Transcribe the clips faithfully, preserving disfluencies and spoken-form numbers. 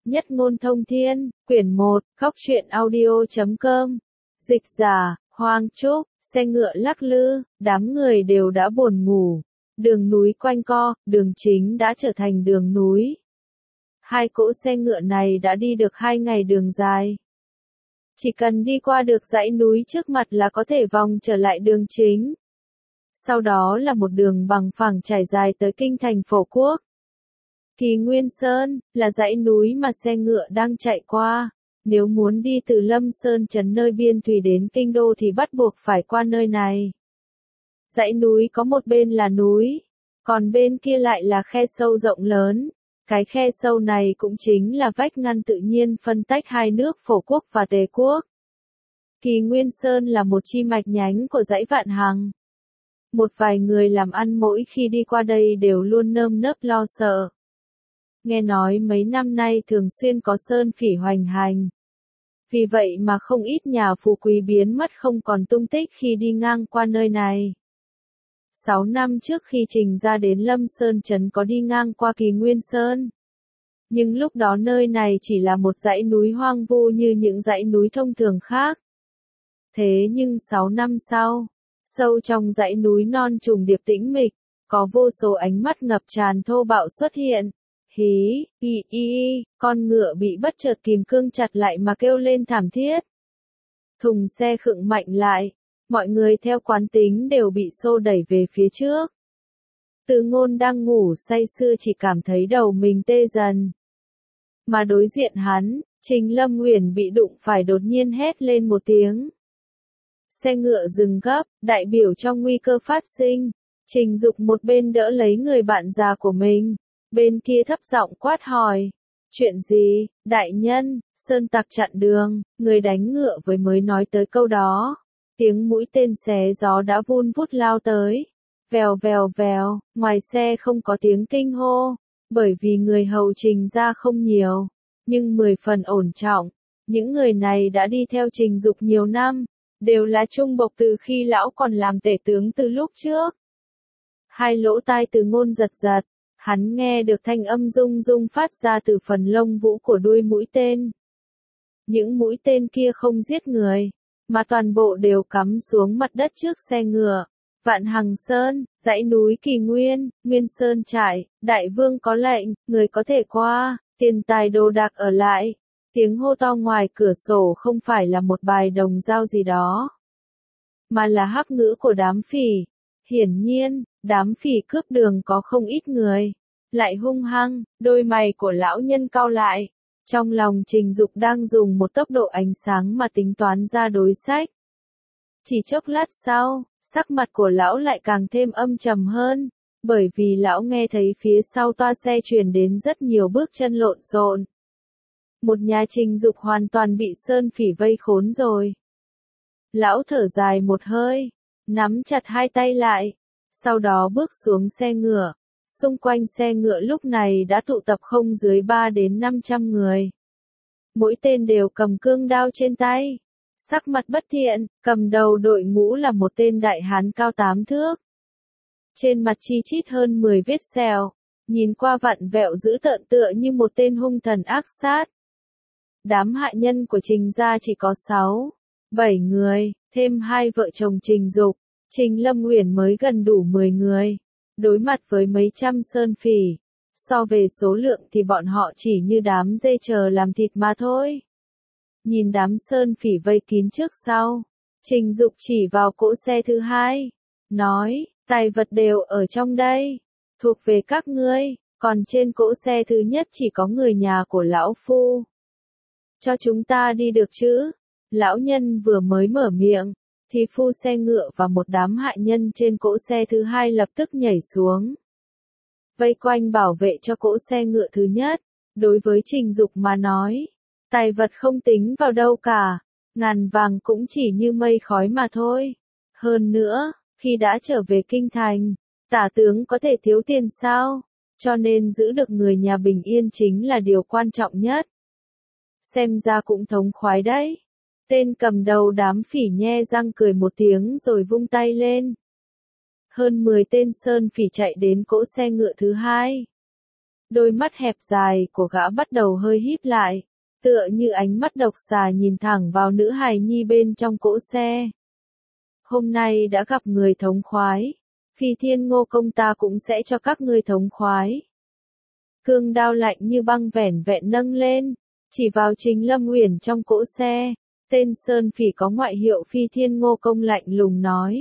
Nhất ngôn thông thiên, quyển một, khóc chuyện audio chấm com. Dịch giả, Hoàng Trúc, xe ngựa lắc lư, đám người đều đã buồn ngủ. Đường núi quanh co, đường chính đã trở thành đường núi. Hai cỗ xe ngựa này đã đi được hai ngày đường dài. Chỉ cần đi qua được dãy núi trước mặt là có thể vòng trở lại đường chính. Sau đó là một đường bằng phẳng trải dài tới kinh thành Phổ Quốc. Kỳ Nguyên Sơn, là dãy núi mà xe ngựa đang chạy qua. Nếu muốn đi từ Lâm Sơn trấn nơi biên thùy đến kinh đô thì bắt buộc phải qua nơi này. Dãy núi có một bên là núi, còn bên kia lại là khe sâu rộng lớn. Cái khe sâu này cũng chính là vách ngăn tự nhiên phân tách hai nước Phổ Quốc và Tề Quốc. Kỳ Nguyên Sơn là một chi mạch nhánh của dãy Vạn Hằng. Một vài người làm ăn mỗi khi đi qua đây đều luôn nơm nớp lo sợ. Nghe nói mấy năm nay thường xuyên có sơn phỉ hoành hành. Vì vậy mà không ít nhà phú quý biến mất không còn tung tích khi đi ngang qua nơi này. Sáu năm trước khi Trình ra đến Lâm Sơn trấn có đi ngang qua Kỳ Nguyên Sơn. Nhưng lúc đó nơi này chỉ là một dãy núi hoang vu như những dãy núi thông thường khác. Thế nhưng sáu năm sau, sâu trong dãy núi non trùng điệp tĩnh mịch, có vô số ánh mắt ngập tràn thô bạo xuất hiện. Hí, y y, con ngựa bị bất chợt kìm cương chặt lại mà kêu lên thảm thiết. Thùng xe khựng mạnh lại, mọi người theo quán tính đều bị xô đẩy về phía trước. Từ Ngôn đang ngủ say sưa chỉ cảm thấy đầu mình tê dần. Mà đối diện hắn, Trình Lâm Uyển bị đụng phải đột nhiên hét lên một tiếng. Xe ngựa dừng gấp, đại biểu cho nguy cơ phát sinh. Trình Dục một bên đỡ lấy người bạn già của mình. Bên kia thấp giọng quát hỏi. Chuyện gì, đại nhân, sơn tặc chặn đường, người đánh ngựa với mới nói tới câu đó. Tiếng mũi tên xé gió đã vun vút lao tới. Vèo vèo vèo, ngoài xe không có tiếng kinh hô. Bởi vì người hầu Trình ra không nhiều, nhưng mười phần ổn trọng. Những người này đã đi theo Trình Dục nhiều năm, đều là trung bộc từ khi lão còn làm tể tướng từ lúc trước. Hai lỗ tai Từ Ngôn giật giật. Hắn nghe được thanh âm rung rung phát ra từ phần lông vũ của đuôi mũi tên. Những mũi tên kia không giết người, mà toàn bộ đều cắm xuống mặt đất trước xe ngựa. Vạn Hằng Sơn, dãy núi Kỳ Nguyên, Nguyên Sơn trại, đại vương có lệnh, người có thể qua, tiền tài đồ đạc ở lại. Tiếng hô to ngoài cửa sổ không phải là một bài đồng dao gì đó, mà là hắc ngữ của đám phỉ. Hiển nhiên, đám phỉ cướp đường có không ít người, lại hung hăng, đôi mày của lão nhân cau lại. Trong lòng Trình Dục đang dùng một tốc độ ánh sáng mà tính toán ra đối sách. Chỉ chốc lát sau, sắc mặt của lão lại càng thêm âm trầm hơn, bởi vì lão nghe thấy phía sau toa xe truyền đến rất nhiều bước chân lộn xộn. Một nhà Trình Dục hoàn toàn bị sơn phỉ vây khốn rồi. Lão thở dài một hơi, nắm chặt hai tay lại, sau đó bước xuống xe ngựa. Xung quanh xe ngựa lúc này đã tụ tập không dưới ba đến năm trăm người. Mỗi tên đều cầm cương đao trên tay. Sắc mặt bất thiện, cầm đầu đội ngũ là một tên đại hán cao tám thước. Trên mặt chi chít hơn mười vết sẹo, nhìn qua vặn vẹo dữ tợn tựa như một tên hung thần ác sát. Đám hạ nhân của Trình gia chỉ có sáu, bảy người, thêm hai vợ chồng Trình Dục, Trình Lâm Uyển mới gần đủ mười người. Đối mặt với mấy trăm sơn phỉ, so về số lượng thì bọn họ chỉ như đám dê chờ làm thịt mà thôi. Nhìn đám sơn phỉ vây kín trước sau, Trình Dục chỉ vào cỗ xe thứ hai, nói, tài vật đều ở trong đây, thuộc về các ngươi, còn trên cỗ xe thứ nhất chỉ có người nhà của lão phu. Cho chúng ta đi được chứ? Lão nhân vừa mới mở miệng, thì phu xe ngựa và một đám hạ nhân trên cỗ xe thứ hai lập tức nhảy xuống. Vây quanh bảo vệ cho cỗ xe ngựa thứ nhất. Đối với Trình Dục mà nói, tài vật không tính vào đâu cả, ngàn vàng cũng chỉ như mây khói mà thôi. Hơn nữa, khi đã trở về kinh thành, tả tướng có thể thiếu tiền sao? Cho nên giữ được người nhà bình yên chính là điều quan trọng nhất. Xem ra cũng thống khoái đấy. Tên cầm đầu đám phỉ nhe răng cười một tiếng rồi vung tay lên. Hơn mười tên sơn phỉ chạy đến cỗ xe ngựa thứ hai. Đôi mắt hẹp dài của gã bắt đầu hơi híp lại, tựa như ánh mắt độc xà nhìn thẳng vào nữ hài nhi bên trong cỗ xe. Hôm nay đã gặp người thống khoái, Phi Thiên Ngô Công ta cũng sẽ cho các ngươi thống khoái. Cương đao lạnh như băng vẻn vẹn nâng lên, chỉ vào Trình Lâm Uyển trong cỗ xe, tên Sơn Phỉ có ngoại hiệu Phi Thiên Ngô Công lạnh lùng nói.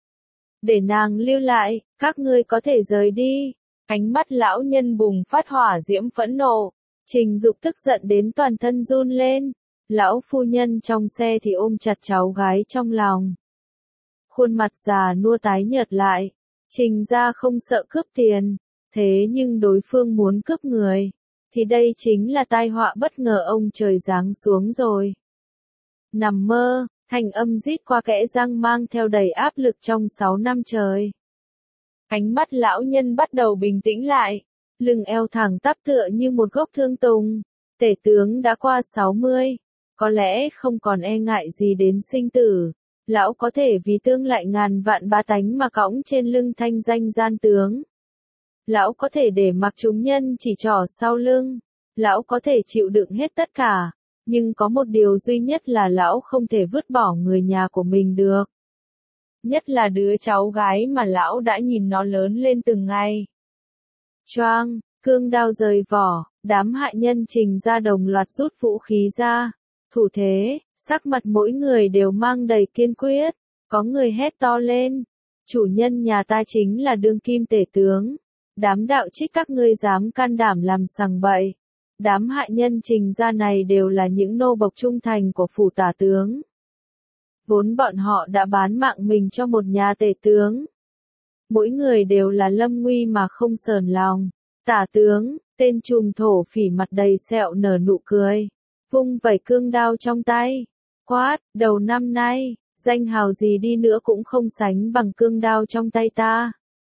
Để nàng lưu lại, các ngươi có thể rời đi. Ánh mắt lão nhân bùng phát hỏa diễm phẫn nộ, Trình Dục tức giận đến toàn thân run lên, lão phu nhân trong xe thì ôm chặt cháu gái trong lòng. Khuôn mặt già nua tái nhợt lại, Trình gia không sợ cướp tiền, thế nhưng đối phương muốn cướp người, thì đây chính là tai họa bất ngờ ông trời giáng xuống rồi. Nằm mơ, thanh âm rít qua kẽ răng mang theo đầy áp lực trong sáu năm trời. Ánh mắt lão nhân bắt đầu bình tĩnh lại, lưng eo thẳng tắp tựa như một gốc thương tùng. Tể tướng đã qua sáu mươi, có lẽ không còn e ngại gì đến sinh tử. Lão có thể vì tương lại ngàn vạn bá tánh mà cõng trên lưng thanh danh gian tướng. Lão có thể để mặc chúng nhân chỉ trỏ sau lưng. Lão có thể chịu đựng hết tất cả. Nhưng có một điều duy nhất là lão không thể vứt bỏ người nhà của mình được. Nhất là đứa cháu gái mà lão đã nhìn nó lớn lên từng ngày. Choang, cương đao rời vỏ, đám hại nhân Trình ra đồng loạt rút vũ khí ra. Thủ thế, sắc mặt mỗi người đều mang đầy kiên quyết. Có người hét to lên. Chủ nhân nhà ta chính là đương kim tể tướng. Đám đạo trích các ngươi dám can đảm làm sằng bậy. Đám hại nhân Trình gia này đều là những nô bộc trung thành của phủ tả tướng. Vốn bọn họ đã bán mạng mình cho một nhà tể tướng. Mỗi người đều là lâm nguy mà không sờn lòng. Tả tướng, tên trùm thổ phỉ mặt đầy sẹo nở nụ cười. Vung vẩy cương đao trong tay. Quát, đầu năm nay, danh hào gì đi nữa cũng không sánh bằng cương đao trong tay ta.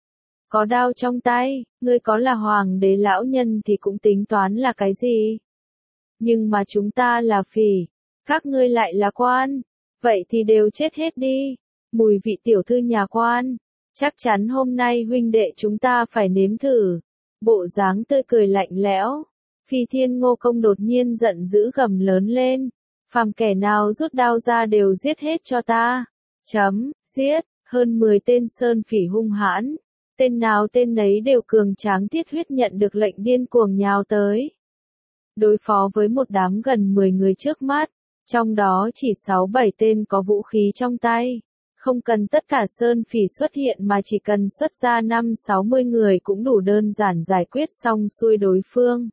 Có đao trong tay, ngươi có là hoàng đế lão nhân thì cũng tính toán là cái gì? Nhưng mà chúng ta là phỉ, các ngươi lại là quan, vậy thì đều chết hết đi. Mùi vị tiểu thư nhà quan, chắc chắn hôm nay huynh đệ chúng ta phải nếm thử. Bộ dáng tươi cười lạnh lẽo, Phi Thiên Ngô Công đột nhiên giận dữ gầm lớn lên, phàm kẻ nào rút đao ra đều giết hết cho ta. Chấm, giết, hơn mười tên sơn phỉ hung hãn. Tên nào tên nấy đều cường tráng thiết huyết nhận được lệnh điên cuồng nhào tới. Đối phó với một đám gần mười người trước mắt, trong đó chỉ sáu bảy tên có vũ khí trong tay. Không cần tất cả sơn phỉ xuất hiện mà chỉ cần xuất ra năm sáu mươi người cũng đủ đơn giản giải quyết xong xuôi đối phương.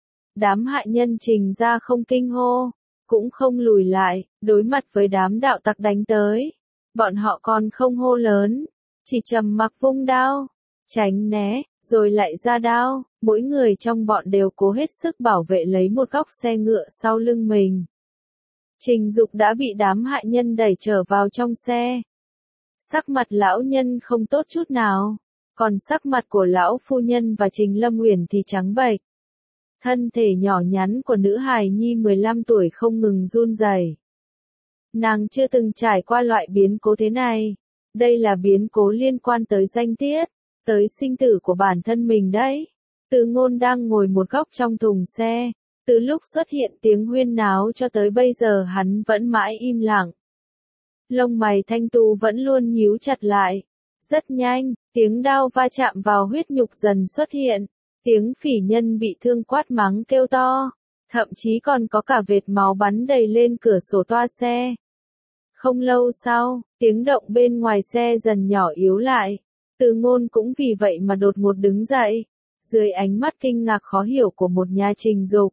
Đám hại nhân Trình ra không kinh hô, cũng không lùi lại, đối mặt với đám đạo tặc đánh tới. Bọn họ còn không hô lớn, chỉ trầm mặc vung đao. Tránh né, rồi lại ra đao, mỗi người trong bọn đều cố hết sức bảo vệ lấy một góc xe ngựa sau lưng mình. Trình Dục đã bị đám hại nhân đẩy trở vào trong xe. Sắc mặt lão nhân không tốt chút nào, còn sắc mặt của lão phu nhân và Trình Lâm Uyển thì trắng bệch. Thân thể nhỏ nhắn của nữ hài nhi mười lăm tuổi không ngừng run rẩy. Nàng chưa từng trải qua loại biến cố thế này, đây là biến cố liên quan tới danh tiết. Tới sinh tử của bản thân mình đấy. Từ Ngôn đang ngồi một góc trong thùng xe. Từ lúc xuất hiện tiếng huyên náo cho tới bây giờ hắn vẫn mãi im lặng. Lông mày thanh tú vẫn luôn nhíu chặt lại. Rất nhanh, tiếng đao va chạm vào huyết nhục dần xuất hiện. Tiếng phỉ nhân bị thương quát mắng kêu to. Thậm chí còn có cả vệt máu bắn đầy lên cửa sổ toa xe. Không lâu sau, tiếng động bên ngoài xe dần nhỏ yếu lại. Từ Ngôn cũng vì vậy mà đột ngột đứng dậy, dưới ánh mắt kinh ngạc khó hiểu của một nhà Trình Dục.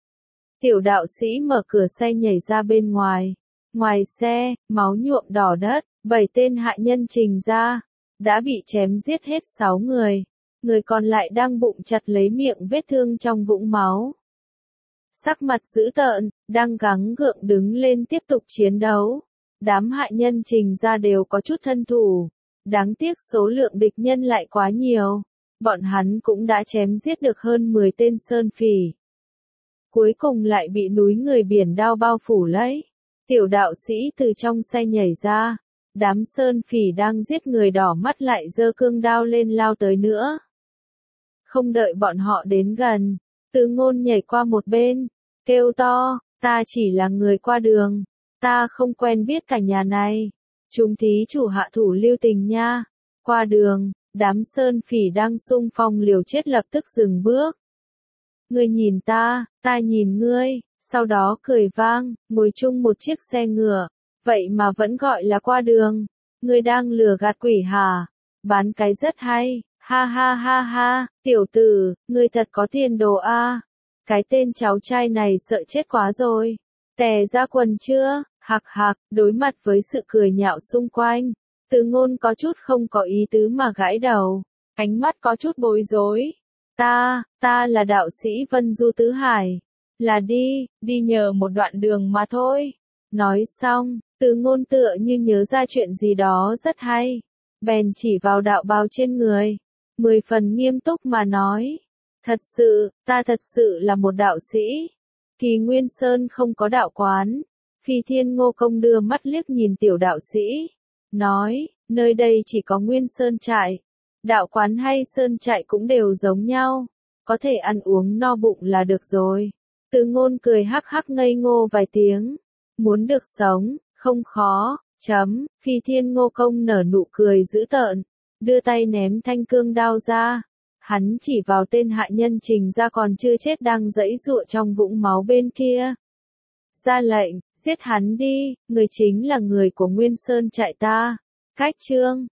Tiểu đạo sĩ mở cửa xe nhảy ra bên ngoài. Ngoài xe, máu nhuộm đỏ đất, bảy tên hại nhân Trình ra, đã bị chém giết hết sáu người. Người còn lại đang bụng chặt lấy miệng vết thương trong vũng máu. Sắc mặt dữ tợn, đang gắng gượng đứng lên tiếp tục chiến đấu. Đám hại nhân Trình ra đều có chút thân thủ. Đáng tiếc số lượng địch nhân lại quá nhiều. Bọn hắn cũng đã chém giết được hơn mười tên sơn phỉ. Cuối cùng lại bị núi người biển đao bao phủ lấy. Tiểu đạo sĩ từ trong xe nhảy ra. Đám sơn phỉ đang giết người đỏ mắt lại giơ cương đao lên lao tới nữa. không đợi bọn họ đến gần, Từ Ngôn nhảy qua một bên, kêu to, ta chỉ là người qua đường, ta không quen biết cả nhà này. Chúng thí chủ hạ thủ lưu tình nha. Qua đường, đám sơn phỉ đang xung phong liều chết lập tức dừng bước. Ngươi nhìn ta, ta nhìn ngươi, sau đó cười vang, ngồi chung một chiếc xe ngựa, vậy mà vẫn gọi là qua đường. Ngươi đang lừa gạt quỷ hả? Bán cái rất hay, ha ha ha ha, tiểu tử, ngươi thật có tiền đồ a. Cái tên cháu trai này sợ chết quá rồi. Tè ra quần chưa? Hạc hạc, đối mặt với sự cười nhạo xung quanh, Từ Ngôn có chút không có ý tứ mà gãi đầu, ánh mắt có chút bối rối. Ta, ta là đạo sĩ Vân Du Tứ Hải, là đi, đi nhờ một đoạn đường mà thôi. Nói xong, Từ Ngôn tựa như nhớ ra chuyện gì đó rất hay, bèn chỉ vào đạo bào trên người, mười phần nghiêm túc mà nói. Thật sự, ta thật sự là một đạo sĩ. Kỳ Nguyên Sơn không có đạo quán. Phi Thiên Ngô Công đưa mắt liếc nhìn tiểu đạo sĩ, nói, nơi đây chỉ có Nguyên Sơn trại. Đạo quán hay sơn trại cũng đều giống nhau, có thể ăn uống no bụng là được rồi. Từ Ngôn cười hắc hắc ngây ngô vài tiếng, muốn được sống, không khó, chấm, Phi Thiên Ngô Công nở nụ cười dữ tợn, đưa tay ném thanh cương đao ra. Hắn chỉ vào tên hạ nhân Trình Gia còn chưa chết đang giãy giụa trong vũng máu bên kia. Ra lệnh, giết hắn đi, người chính là người của Nguyên Sơn trại ta. Cách chương